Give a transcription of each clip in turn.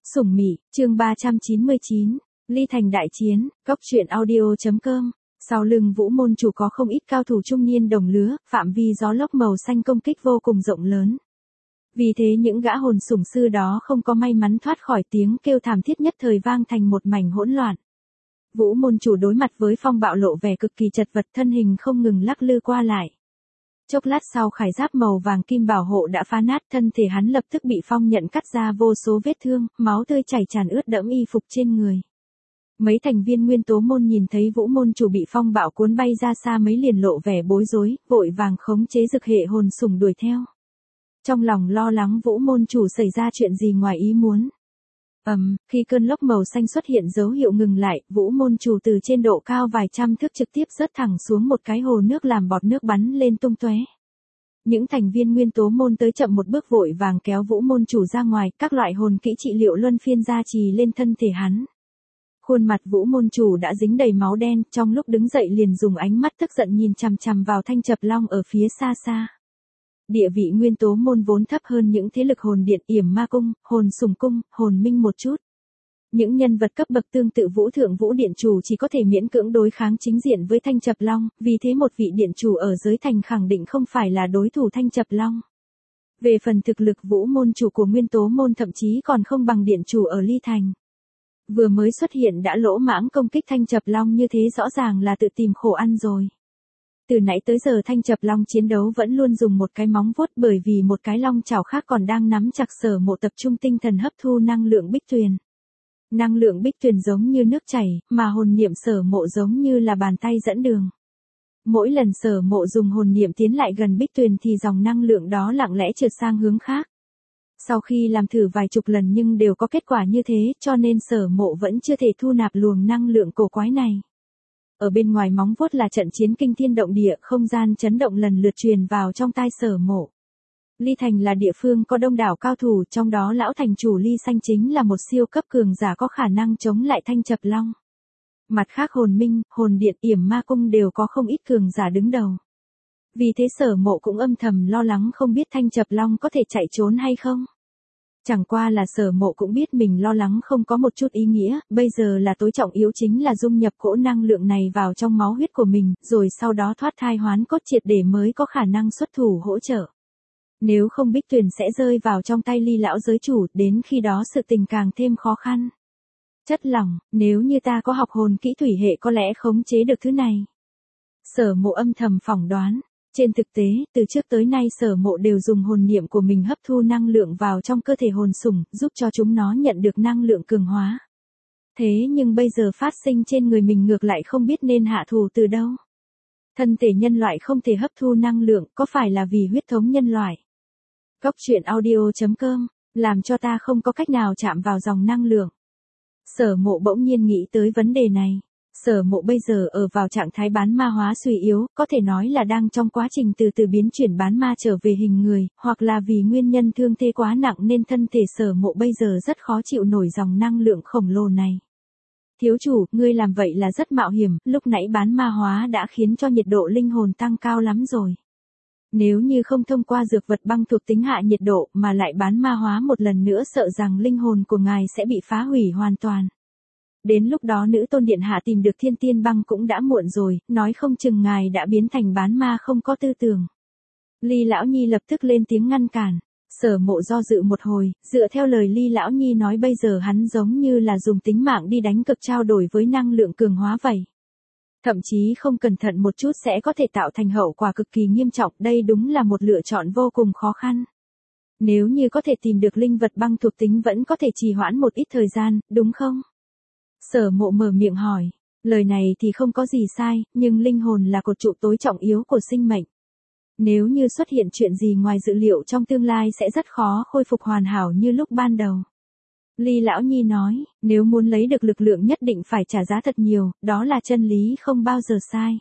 Sủng Mị, chương 399, Ly Thành đại chiến, góc truyện audio.com. Sau lưng Vũ môn chủ có không ít cao thủ trung niên đồng lứa, phạm vi gió lốc màu xanh công kích vô cùng rộng lớn. Vì thế những gã hồn sủng sư đó không có may mắn thoát khỏi tiếng kêu thảm thiết nhất thời vang thành một mảnh hỗn loạn. Vũ môn chủ đối mặt với phong bạo lộ vẻ cực kỳ chật vật, thân hình không ngừng lắc lư qua lại. Chốc lát sau khải giáp màu vàng kim bảo hộ đã phá nát, thân thể hắn lập tức bị phong nhận cắt ra vô số vết thương, máu tươi chảy tràn ướt đẫm y phục trên người. Mấy thành viên nguyên tố môn nhìn thấy Vũ môn chủ bị phong bạo cuốn bay ra xa mấy liền lộ vẻ bối rối, vội vàng khống chế dực hệ hồn sủng đuổi theo. Trong lòng lo lắng Vũ môn chủ xảy ra chuyện gì ngoài ý muốn. Khi cơn lốc màu xanh xuất hiện dấu hiệu ngừng lại, Vũ môn chủ từ trên độ cao vài trăm thước trực tiếp rớt thẳng xuống một cái hồ nước làm bọt nước bắn lên tung tóe. Những thành viên nguyên tố môn tới chậm một bước vội vàng kéo Vũ môn chủ ra ngoài, các loại hồn kỹ trị liệu luân phiên gia trì lên thân thể hắn. Khuôn mặt Vũ môn chủ đã dính đầy máu đen, trong lúc đứng dậy liền dùng ánh mắt tức giận nhìn chằm chằm vào Thanh Chập Long ở phía xa xa. Địa vị nguyên tố môn vốn thấp hơn những thế lực hồn điện, Yểm Ma cung, hồn sủng cung, hồn minh một chút. Những nhân vật cấp bậc tương tự Vũ thượng Vũ điện chủ chỉ có thể miễn cưỡng đối kháng chính diện với Thanh Chập Long, vì thế một vị điện chủ ở giới thành khẳng định không phải là đối thủ Thanh Chập Long. Về phần thực lực Vũ môn chủ của nguyên tố môn thậm chí còn không bằng điện chủ ở Ly Thành. Vừa mới xuất hiện đã lỗ mãng công kích Thanh Chập Long như thế rõ ràng là tự tìm khổ ăn rồi. Từ nãy tới giờ Thanh Chập Long chiến đấu vẫn luôn dùng một cái móng vuốt, bởi vì một cái long chảo khác còn đang nắm chặt Sở Mộ tập trung tinh thần hấp thu năng lượng bích tuyền. Năng lượng bích tuyền giống như nước chảy, mà hồn niệm Sở Mộ giống như là bàn tay dẫn đường. Mỗi lần Sở Mộ dùng hồn niệm tiến lại gần bích tuyền thì dòng năng lượng đó lặng lẽ trượt sang hướng khác. Sau khi làm thử vài chục lần nhưng đều có kết quả như thế, cho nên Sở Mộ vẫn chưa thể thu nạp luồng năng lượng cổ quái này. Ở bên ngoài móng vuốt là trận chiến kinh thiên động địa, không gian chấn động lần lượt truyền vào trong tai Sở Mộ. Ly Thành là địa phương có đông đảo cao thủ, trong đó lão thành chủ Ly Xanh chính là một siêu cấp cường giả có khả năng chống lại Thanh Chập Long. Mặt khác hồn minh, hồn điện, Yểm Ma cung đều có không ít cường giả đứng đầu. Vì thế Sở Mộ cũng âm thầm lo lắng không biết Thanh Chập Long có thể chạy trốn hay không. Chẳng qua là Sở Mộ cũng biết mình lo lắng không có một chút ý nghĩa, bây giờ là tối trọng yếu chính là dung nhập cỗ năng lượng này vào trong máu huyết của mình, rồi sau đó thoát thai hoán cốt triệt để mới có khả năng xuất thủ hỗ trợ. Nếu không bích tuyền sẽ rơi vào trong tay Ly lão giới chủ, đến khi đó sự tình càng thêm khó khăn. Chất lỏng, nếu như ta có học hồn kỹ thủy hệ có lẽ khống chế được thứ này. Sở Mộ âm thầm phỏng đoán. Trên thực tế, từ trước tới nay Sở Mộ đều dùng hồn niệm của mình hấp thu năng lượng vào trong cơ thể hồn sủng, giúp cho chúng nó nhận được năng lượng cường hóa. Thế nhưng bây giờ phát sinh trên người mình ngược lại không biết nên hạ thủ từ đâu. Thân thể nhân loại không thể hấp thu năng lượng, có phải là vì huyết thống nhân loại? Góc truyện audio.com, làm cho ta không có cách nào chạm vào dòng năng lượng. Sở Mộ bỗng nhiên nghĩ tới vấn đề này. Sở Mộ bây giờ ở vào trạng thái bán ma hóa suy yếu, có thể nói là đang trong quá trình từ từ biến chuyển bán ma trở về hình người, hoặc là vì nguyên nhân thương thế quá nặng nên thân thể Sở Mộ bây giờ rất khó chịu nổi dòng năng lượng khổng lồ này. Thiếu chủ, ngươi làm vậy là rất mạo hiểm, lúc nãy bán ma hóa đã khiến cho nhiệt độ linh hồn tăng cao lắm rồi. Nếu như không thông qua dược vật băng thuộc tính hạ nhiệt độ mà lại bán ma hóa một lần nữa sợ rằng linh hồn của ngài sẽ bị phá hủy hoàn toàn. Đến lúc đó nữ tôn điện hạ tìm được thiên tiên băng cũng đã muộn rồi, nói không chừng ngài đã biến thành bán ma không có tư tưởng. Ly lão nhi lập tức lên tiếng ngăn cản. Sở Mộ do dự một hồi, dựa theo lời Ly lão nhi nói bây giờ hắn giống như là dùng tính mạng đi đánh cược trao đổi với năng lượng cường hóa vậy. Thậm chí không cẩn thận một chút sẽ có thể tạo thành hậu quả cực kỳ nghiêm trọng, đây đúng là một lựa chọn vô cùng khó khăn. Nếu như có thể tìm được linh vật băng thuộc tính vẫn có thể trì hoãn một ít thời gian, đúng không? Sở Mộ mở miệng hỏi, lời này thì không có gì sai, nhưng linh hồn là cột trụ tối trọng yếu của sinh mệnh. Nếu như xuất hiện chuyện gì ngoài dự liệu trong tương lai sẽ rất khó khôi phục hoàn hảo như lúc ban đầu. Ly lão nhi nói, nếu muốn lấy được lực lượng nhất định phải trả giá thật nhiều, đó là chân lý không bao giờ sai.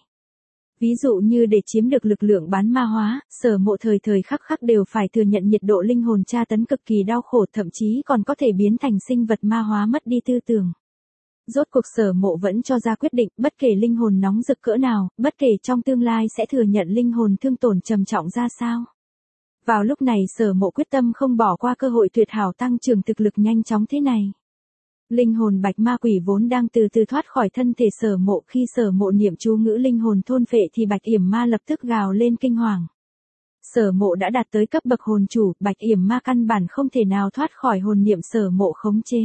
Ví dụ như để chiếm được lực lượng bán ma hóa, Sở Mộ thời thời khắc khắc đều phải thừa nhận nhiệt độ linh hồn tra tấn cực kỳ đau khổ, thậm chí còn có thể biến thành sinh vật ma hóa mất đi tư tưởng. Rốt cuộc Sở Mộ vẫn cho ra quyết định, bất kể linh hồn nóng rực cỡ nào, bất kể trong tương lai sẽ thừa nhận linh hồn thương tổn trầm trọng ra sao. Vào lúc này Sở Mộ quyết tâm không bỏ qua cơ hội tuyệt hảo tăng trưởng thực lực nhanh chóng thế này. Linh hồn bạch ma quỷ vốn đang từ từ thoát khỏi thân thể Sở Mộ, khi Sở Mộ niệm chú ngữ linh hồn thôn phệ thì bạch yểm ma lập tức gào lên kinh hoàng. Sở Mộ đã đạt tới cấp bậc hồn chủ, bạch yểm ma căn bản không thể nào thoát khỏi hồn niệm Sở Mộ khống chế.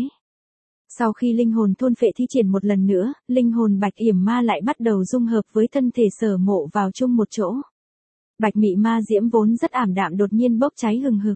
Sau khi linh hồn thôn phệ thi triển một lần nữa, linh hồn bạch yểm ma lại bắt đầu dung hợp với thân thể Sở Mộ vào chung một chỗ. Bạch mị ma diễm vốn rất ảm đạm đột nhiên bốc cháy hừng hực.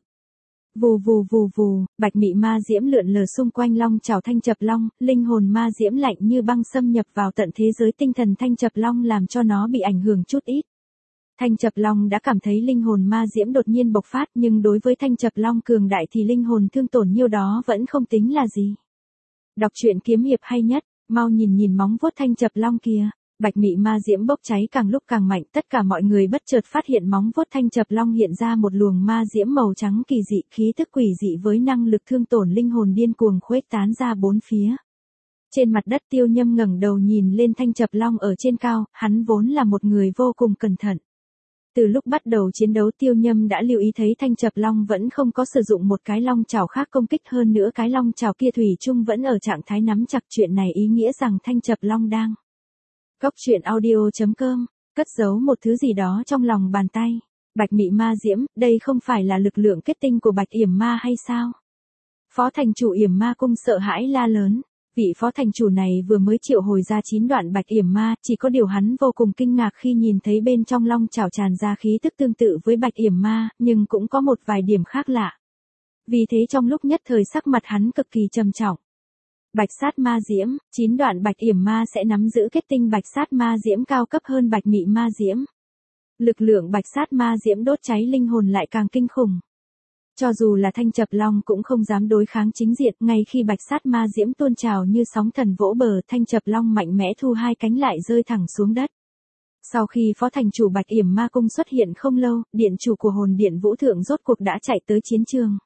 Vù vù vù vù, bạch mị ma diễm lượn lờ xung quanh long chảo Thanh Chập Long, linh hồn ma diễm lạnh như băng xâm nhập vào tận thế giới tinh thần Thanh Chập Long làm cho nó bị ảnh hưởng chút ít. Thanh Chập Long đã cảm thấy linh hồn ma diễm đột nhiên bộc phát, nhưng đối với Thanh Chập Long cường đại thì linh hồn thương tổn nhiêu đó vẫn không tính là gì. Đọc truyện kiếm hiệp hay nhất, mau nhìn móng vuốt Thanh Chập Long kìa. Bạch mị ma diễm bốc cháy càng lúc càng mạnh, tất cả mọi người bất chợt phát hiện móng vuốt Thanh Chập Long hiện ra một luồng ma diễm màu trắng kỳ dị, khí tức quỷ dị với năng lực thương tổn linh hồn điên cuồng khuếch tán ra bốn phía. Trên mặt đất Tiêu Nhâm ngẩng đầu nhìn lên Thanh Chập Long ở trên cao, hắn vốn là một người vô cùng cẩn thận. Từ lúc bắt đầu chiến đấu Tiêu Nhâm đã lưu ý thấy Thanh Chập Long vẫn không có sử dụng một cái long chảo khác công kích, hơn nữa cái long chảo kia thủy chung vẫn ở trạng thái nắm chặt, chuyện này ý nghĩa rằng Thanh Chập Long đang Cốc truyện audio.com, cất giấu một thứ gì đó trong lòng bàn tay. Bạch mị ma diễm, đây không phải là lực lượng kết tinh của bạch yểm ma hay sao? Phó thành chủ yểm ma cung sợ hãi la lớn. Vị phó thành chủ này vừa mới triệu hồi ra 9 đoạn bạch yểm ma, chỉ có điều hắn vô cùng kinh ngạc khi nhìn thấy bên trong long chảo tràn ra khí tức tương tự với bạch yểm ma, nhưng cũng có một vài điểm khác lạ. Vì thế trong lúc nhất thời sắc mặt hắn cực kỳ trầm trọng. Bạch sát ma diễm, 9 đoạn bạch yểm ma sẽ nắm giữ kết tinh bạch sát ma diễm cao cấp hơn bạch mị ma diễm. Lực lượng bạch sát ma diễm đốt cháy linh hồn lại càng kinh khủng. Cho dù là Thanh Chập Long cũng không dám đối kháng chính diện, ngay khi bạch sát ma diễm tuôn trào như sóng thần vỗ bờ, Thanh Chập Long mạnh mẽ thu hai cánh lại rơi thẳng xuống đất. Sau khi phó thành chủ bạch yểm ma cung xuất hiện không lâu, điện chủ của hồn điện Vũ Thượng rốt cuộc đã chạy tới chiến trường.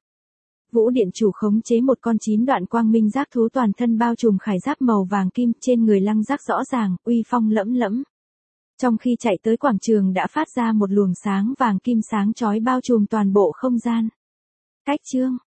Vũ điện chủ khống chế một con 9 đoạn quang minh giác thú toàn thân bao trùm khải giáp màu vàng kim, trên người lăng giác rõ ràng, uy phong lẫm lẫm. Trong khi chạy tới quảng trường đã phát ra một luồng sáng vàng kim sáng chói bao trùm toàn bộ không gian. Cách chương